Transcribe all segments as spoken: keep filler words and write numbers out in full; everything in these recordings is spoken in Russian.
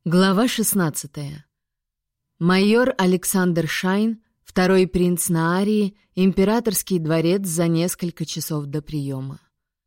Глава шестнадцатая. Майор Александр Шайн, второй принц Наарии, императорский дворец за несколько часов до приема.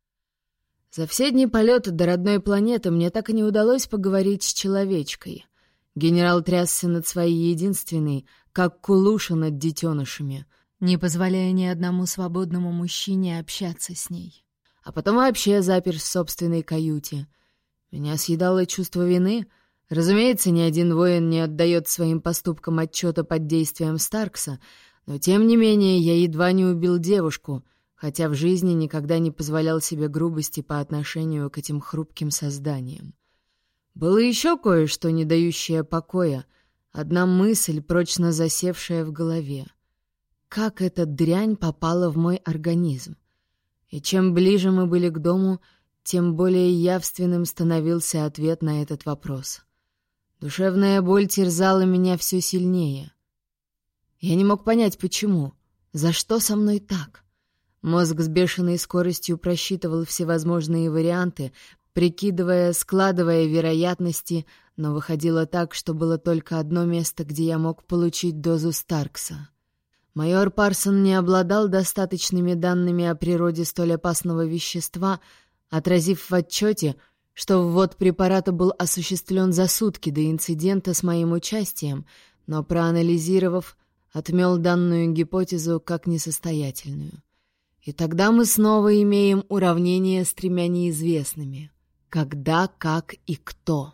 За все дни полета до родной планеты мне так и не удалось поговорить с человечкой. Генерал трясся над своей единственной, как кулуша над детенышами, не позволяя ни одному свободному мужчине общаться с ней. А потом вообще запер в собственной каюте. Меня съедало чувство вины. Разумеется, ни один воин не отдает своим поступкам отчета под действием Старкса, но тем не менее я едва не убил девушку, хотя в жизни никогда не позволял себе грубости по отношению к этим хрупким созданиям. Было еще кое-что, не дающее покоя, одна мысль, прочно засевшая в голове. Как эта дрянь попала в мой организм? И чем ближе мы были к дому, тем более явственным становился ответ на этот вопрос. Душевная боль терзала меня все сильнее. Я не мог понять, почему. За что со мной так? Мозг с бешеной скоростью просчитывал всевозможные варианты, прикидывая, складывая вероятности, но выходило так, что было только одно место, где я мог получить дозу Старкса. Майор Парсон не обладал достаточными данными о природе столь опасного вещества, отразив в отчете, что ввод препарата был осуществлен за сутки до инцидента с моим участием, но, проанализировав, отмел данную гипотезу как несостоятельную. И тогда мы снова имеем уравнение с тремя неизвестными. Когда, как и кто.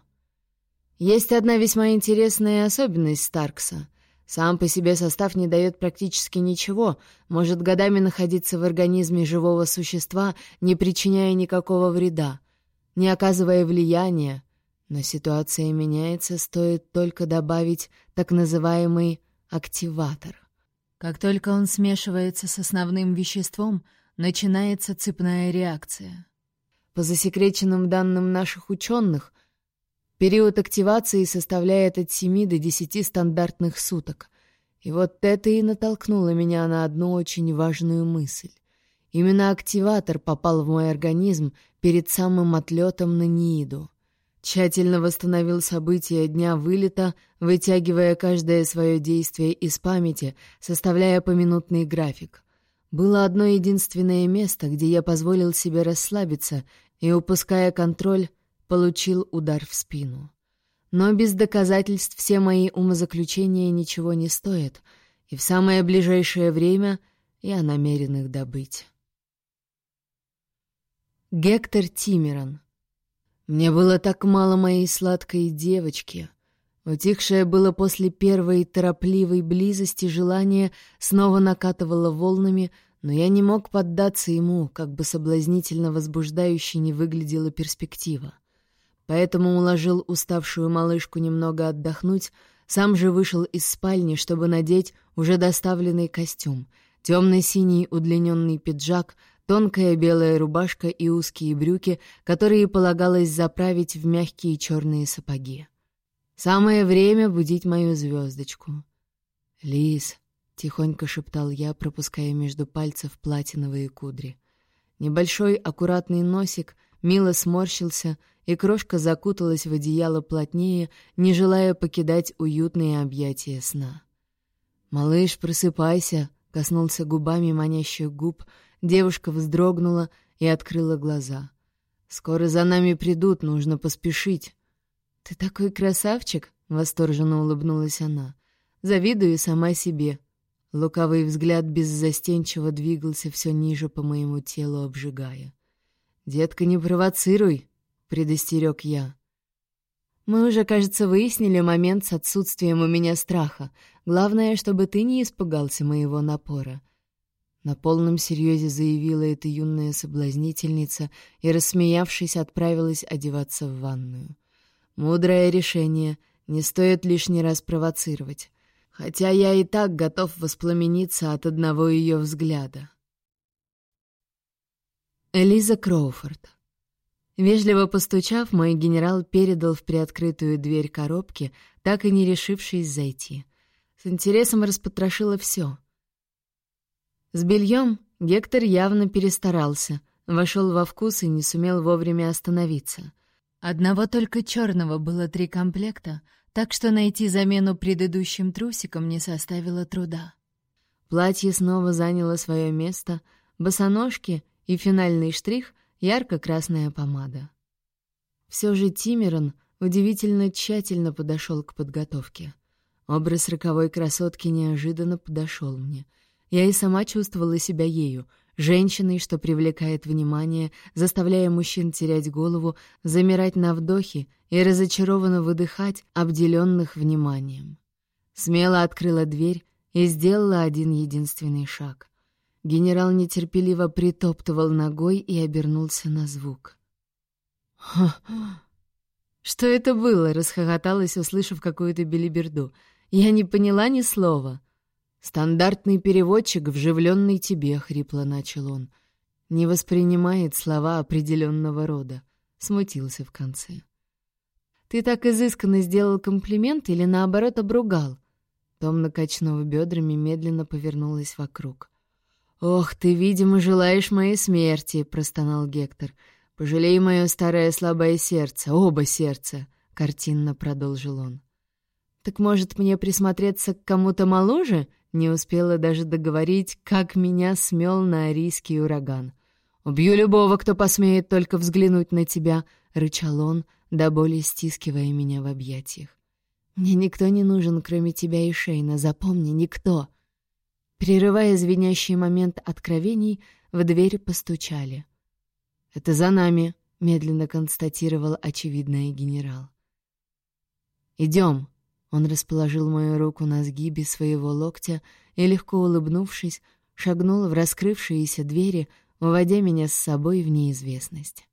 Есть одна весьма интересная особенность Старкса. Сам по себе состав не дает практически ничего, может годами находиться в организме живого существа, не причиняя никакого вреда, не оказывая влияния, но ситуация меняется, стоит только добавить так называемый активатор. Как только он смешивается с основным веществом, начинается цепная реакция. По засекреченным данным наших ученых, период активации составляет от семи до десяти стандартных суток. И вот это и натолкнуло меня на одну очень важную мысль. Именно активатор попал в мой организм перед самым отлетом на Нииду. Тщательно восстановил события дня вылета, вытягивая каждое свое действие из памяти, составляя поминутный график. Было одно единственное место, где я позволил себе расслабиться и, упуская контроль, получил удар в спину. Но без доказательств все мои умозаключения ничего не стоят, и в самое ближайшее время я намерен их добыть. Гектор Тимеран. Мне было так мало моей сладкой девочки. Утихшее было после первой торопливой близости желание снова накатывало волнами, но я не мог поддаться ему, как бы соблазнительно возбуждающе не выглядела перспектива. Поэтому уложил уставшую малышку немного отдохнуть, сам же вышел из спальни, чтобы надеть уже доставленный костюм, темно-синий удлиненный пиджак, тонкая белая рубашка и узкие брюки, которые полагалось заправить в мягкие черные сапоги. Самое время будить мою звездочку. «Лиз», — тихонько шептал я, пропуская между пальцев платиновые кудри. Небольшой аккуратный носик мило сморщился, и крошка закуталась в одеяло плотнее, не желая покидать уютные объятия сна. «Малыш, просыпайся», — коснулся губами манящих губ. Девушка вздрогнула и открыла глаза. «Скоро за нами придут, нужно поспешить». «Ты такой красавчик!» — восторженно улыбнулась она. «Завидую сама себе». Лукавый взгляд беззастенчиво двигался все ниже по моему телу, обжигая. «Детка, не провоцируй!» — предостерег я. «Мы уже, кажется, выяснили момент с отсутствием у меня страха. Главное, чтобы ты не испугался моего напора». На полном серьезе заявила эта юная соблазнительница и, рассмеявшись, отправилась одеваться в ванную. Мудрое решение, не стоит лишний раз провоцировать. Хотя я и так готов воспламениться от одного ее взгляда. Элиза Кроуфорд. Вежливо постучав, мой генерал передал в приоткрытую дверь коробки, так и не решившись зайти. С интересом распотрошила все. С бельем Гектор явно перестарался, вошел во вкус и не сумел вовремя остановиться. Одного только черного было три комплекта, так что найти замену предыдущим трусикам не составило труда. Платье снова заняло свое место, босоножки и финальный штрих — ярко-красная помада. Все же Тимерон удивительно тщательно подошел к подготовке. Образ роковой красотки неожиданно подошел мне. Я и сама чувствовала себя ею, женщиной, что привлекает внимание, заставляя мужчин терять голову, замирать на вдохе и разочарованно выдыхать, обделенных вниманием. Смело открыла дверь и сделала один единственный шаг. Генерал нетерпеливо притоптывал ногой и обернулся на звук. «Ха! Что это было?» — расхохоталась, услышав какую-то белиберду. «Я не поняла ни слова». «Стандартный переводчик, вживленный тебе», — хрипло начал он. «Не воспринимает слова определенного рода». Смутился в конце. «Ты так изысканно сделал комплимент или, наоборот, обругал?» Томно качнув бедрами, медленно повернулась вокруг. «Ох, ты, видимо, желаешь моей смерти», — простонал Гектор. «Пожалей мое старое слабое сердце, оба сердца», — картинно продолжил он. «Так, может, мне присмотреться к кому-то моложе?» Не успела даже договорить, как меня смел на арийский ураган. «Убью любого, кто посмеет только взглянуть на тебя», — рычал он, до боли стискивая меня в объятиях. «Мне никто не нужен, кроме тебя и Шейна, запомни, никто». Прерывая звенящий момент откровений, в дверь постучали. «Это за нами», — медленно констатировал очевидное генерал. «Идем». Он расположил мою руку на сгибе своего локтя и, легко улыбнувшись, шагнул в раскрывшиеся двери, уводя меня с собой в неизвестность.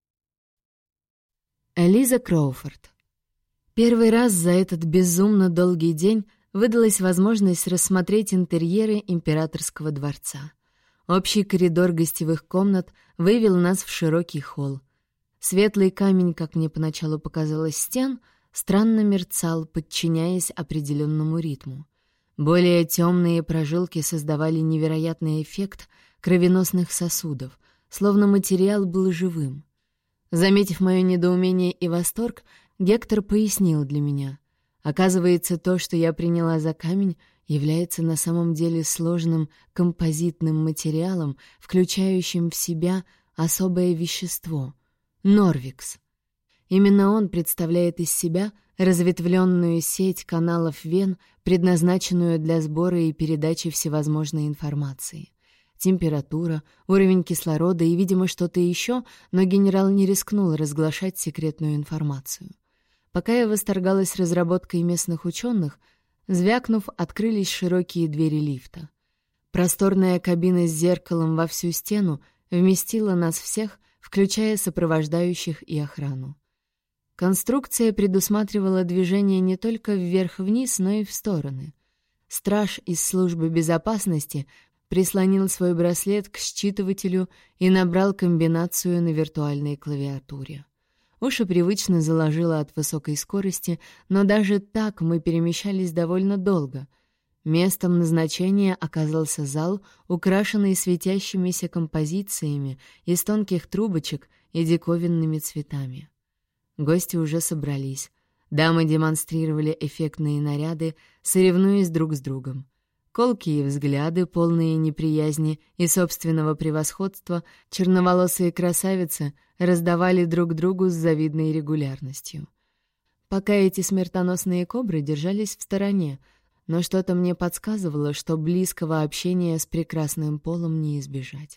Элиза Кроуфорд. Первый раз за этот безумно долгий день выдалась возможность рассмотреть интерьеры императорского дворца. Общий коридор гостевых комнат вывел нас в широкий холл. Светлый камень, как мне поначалу показалось, стен — странно мерцал, подчиняясь определенному ритму. Более темные прожилки создавали невероятный эффект кровеносных сосудов, словно материал был живым. Заметив мое недоумение и восторг, Гектор пояснил для меня. Оказывается, то, что я приняла за камень, является на самом деле сложным композитным материалом, включающим в себя особое вещество — норвикс. Именно он представляет из себя разветвленную сеть каналов вен, предназначенную для сбора и передачи всевозможной информации. Температура, уровень кислорода и, видимо, что-то еще, но генерал не рискнул разглашать секретную информацию. Пока я восторгалась разработкой местных ученых, звякнув, открылись широкие двери лифта. Просторная кабина с зеркалом во всю стену вместила нас всех, включая сопровождающих и охрану. Конструкция предусматривала движение не только вверх-вниз, но и в стороны. Страж из службы безопасности прислонил свой браслет к считывателю и набрал комбинацию на виртуальной клавиатуре. Уши привычно заложило от высокой скорости, но даже так мы перемещались довольно долго. Местом назначения оказался зал, украшенный светящимися композициями из тонких трубочек и диковинными цветами. Гости уже собрались. Дамы демонстрировали эффектные наряды, соревнуясь друг с другом. Колкие взгляды, полные неприязни и собственного превосходства, черноволосые красавицы раздавали друг другу с завидной регулярностью. Пока эти смертоносные кобры держались в стороне, но что-то мне подсказывало, что близкого общения с прекрасным полом не избежать.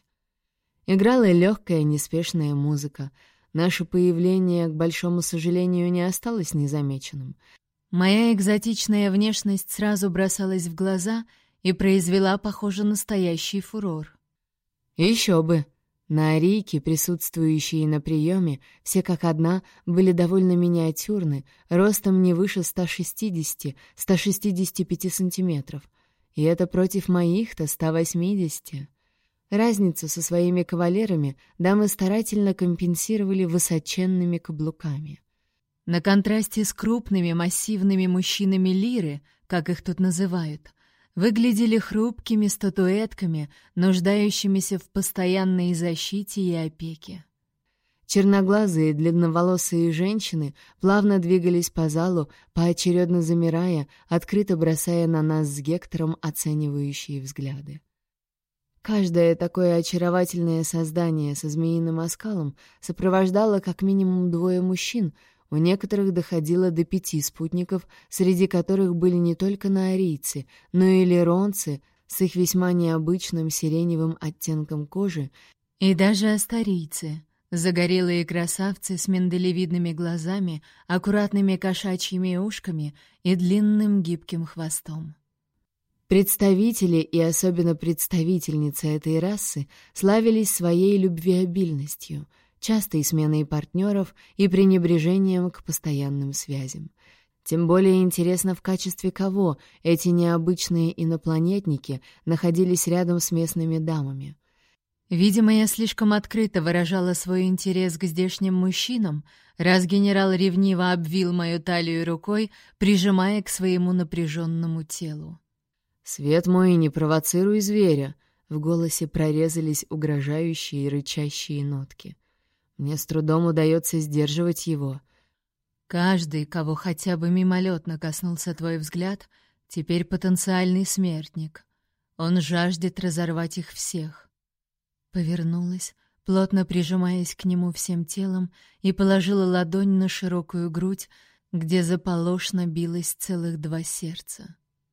Играла легкая, неспешная музыка. Наше появление, к большому сожалению, не осталось незамеченным. Моя экзотичная внешность сразу бросалась в глаза и произвела, похоже, настоящий фурор. Еще бы! На арийке, присутствующие на приеме, все как одна были довольно миниатюрны, ростом не выше ста шестидесяти — ста шестидесяти пяти сантиметров. И это против моих-то ста восьмидесяти. Разницу со своими кавалерами дамы старательно компенсировали высоченными каблуками. На контрасте с крупными массивными мужчинами лиры, как их тут называют, выглядели хрупкими статуэтками, нуждающимися в постоянной защите и опеке. Черноглазые, длинноволосые женщины плавно двигались по залу, поочередно замирая, открыто бросая на нас с Гектором оценивающие взгляды. Каждое такое очаровательное создание со змеиным оскалом сопровождало как минимум двое мужчин, у некоторых доходило до пяти спутников, среди которых были не только наорийцы, но и леронцы с их весьма необычным сиреневым оттенком кожи, и даже астарийцы, загорелые красавцы с миндалевидными глазами, аккуратными кошачьими ушками и длинным гибким хвостом. Представители и особенно представительницы этой расы славились своей любвеобильностью, частой сменой партнеров и пренебрежением к постоянным связям. Тем более интересно, в качестве кого эти необычные инопланетники находились рядом с местными дамами. Видимо, я слишком открыто выражала свой интерес к здешним мужчинам, раз генерал ревниво обвил мою талию рукой, прижимая к своему напряженному телу. «Свет мой, не провоцируй зверя!» В голосе прорезались угрожающие и рычащие нотки. Мне с трудом удается сдерживать его. Каждый, кого хотя бы мимолетно коснулся твой взгляд, теперь потенциальный смертник. Он жаждет разорвать их всех. Повернулась, плотно прижимаясь к нему всем телом, и положила ладонь на широкую грудь, где заполошно билось целых два сердца.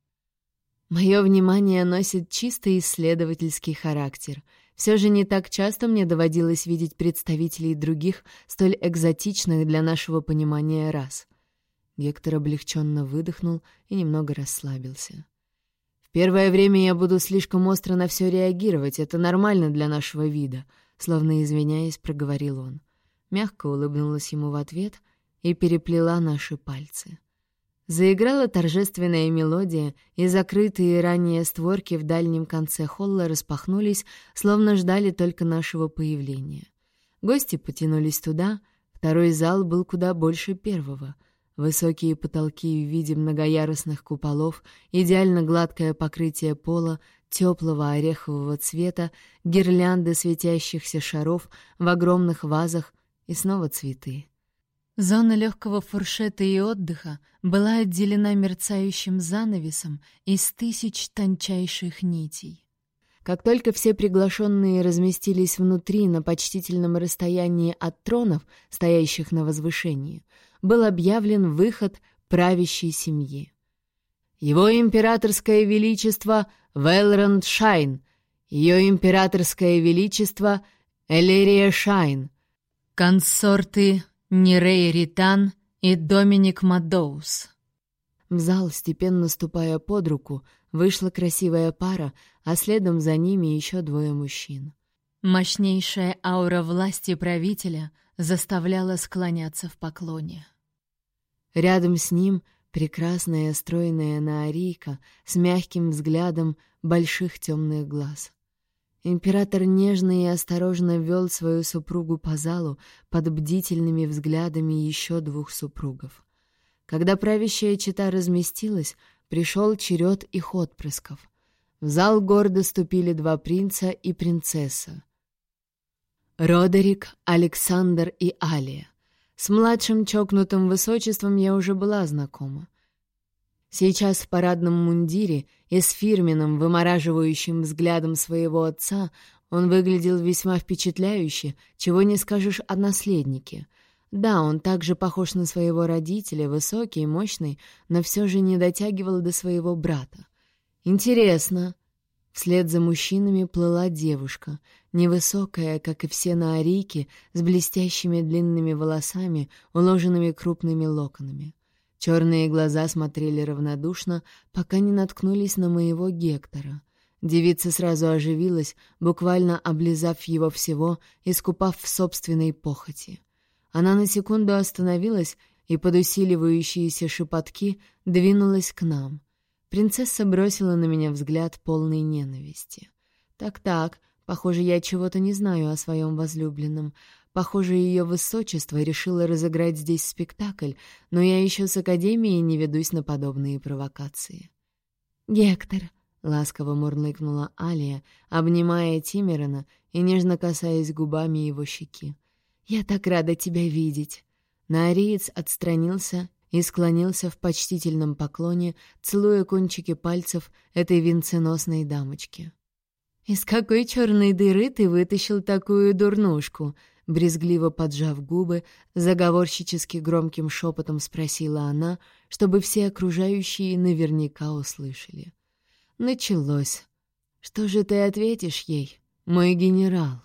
Мое внимание носит чисто исследовательский характер. Все же не так часто мне доводилось видеть представителей других, столь экзотичных для нашего понимания рас. Гектор облегченно выдохнул и немного расслабился. «В первое время я буду слишком остро на все реагировать, это нормально для нашего вида», словно извиняясь, проговорил он. Мягко улыбнулась ему в ответ и переплела наши пальцы. Заиграла торжественная мелодия, и закрытые ранее створки в дальнем конце холла распахнулись, словно ждали только нашего появления. Гости потянулись туда, второй зал был куда больше первого. Высокие потолки в виде многоярусных куполов, идеально гладкое покрытие пола, теплого орехового цвета, гирлянды светящихся шаров в огромных вазах и снова цветы. Зона легкого фуршета и отдыха была отделена мерцающим занавесом из тысяч тончайших нитей. Как только все приглашенные разместились внутри на почтительном расстоянии от тронов, стоящих на возвышении, был объявлен выход правящей семьи. Его императорское величество Вэлронд Шайн, ее императорское величество Элерия Шайн, консорты Нирей Ритан и Доминик Мадоус. В зал, степенно ступая под руку, вышла красивая пара, а следом за ними еще двое мужчин. Мощнейшая аура власти правителя заставляла склоняться в поклоне. Рядом с ним прекрасная стройная наорийка с мягким взглядом больших темных глаз. Император нежно и осторожно вел свою супругу по залу под бдительными взглядами еще двух супругов. Когда правящая чета разместилась, пришел черед их отпрысков. В зал гордо ступили два принца и принцесса. Родерик, Александр и Алия. С младшим чокнутым высочеством я уже была знакома. Сейчас в парадном мундире и с фирменным, вымораживающим взглядом своего отца он выглядел весьма впечатляюще, чего не скажешь о наследнике. Да, он также похож на своего родителя, высокий, мощный, но все же не дотягивал до своего брата. Интересно. Вслед за мужчинами плыла девушка, невысокая, как и все наорийки, с блестящими длинными волосами, уложенными крупными локонами. Черные глаза смотрели равнодушно, пока не наткнулись на моего Гектора. Девица сразу оживилась, буквально облизав его всего, искупав в собственной похоти. Она на секунду остановилась и под усиливающиеся шепотки двинулась к нам. Принцесса бросила на меня взгляд полной ненависти. «Так-так, похоже, я чего-то не знаю о своем возлюбленном. Похоже, ее высочество решило разыграть здесь спектакль, но я еще с академией не ведусь на подобные провокации». «Гектор», — ласково мурлыкнула Алия, обнимая Тимерона и нежно касаясь губами его щеки. «Я так рада тебя видеть!» Наариец отстранился и склонился в почтительном поклоне, целуя кончики пальцев этой венценосной дамочки. «Из какой черной дыры ты вытащил такую дурнушку?» Брезгливо поджав губы, заговорщически громким шепотом спросила она, чтобы все окружающие наверняка услышали. Началось. «Что же ты ответишь ей, мой генерал?»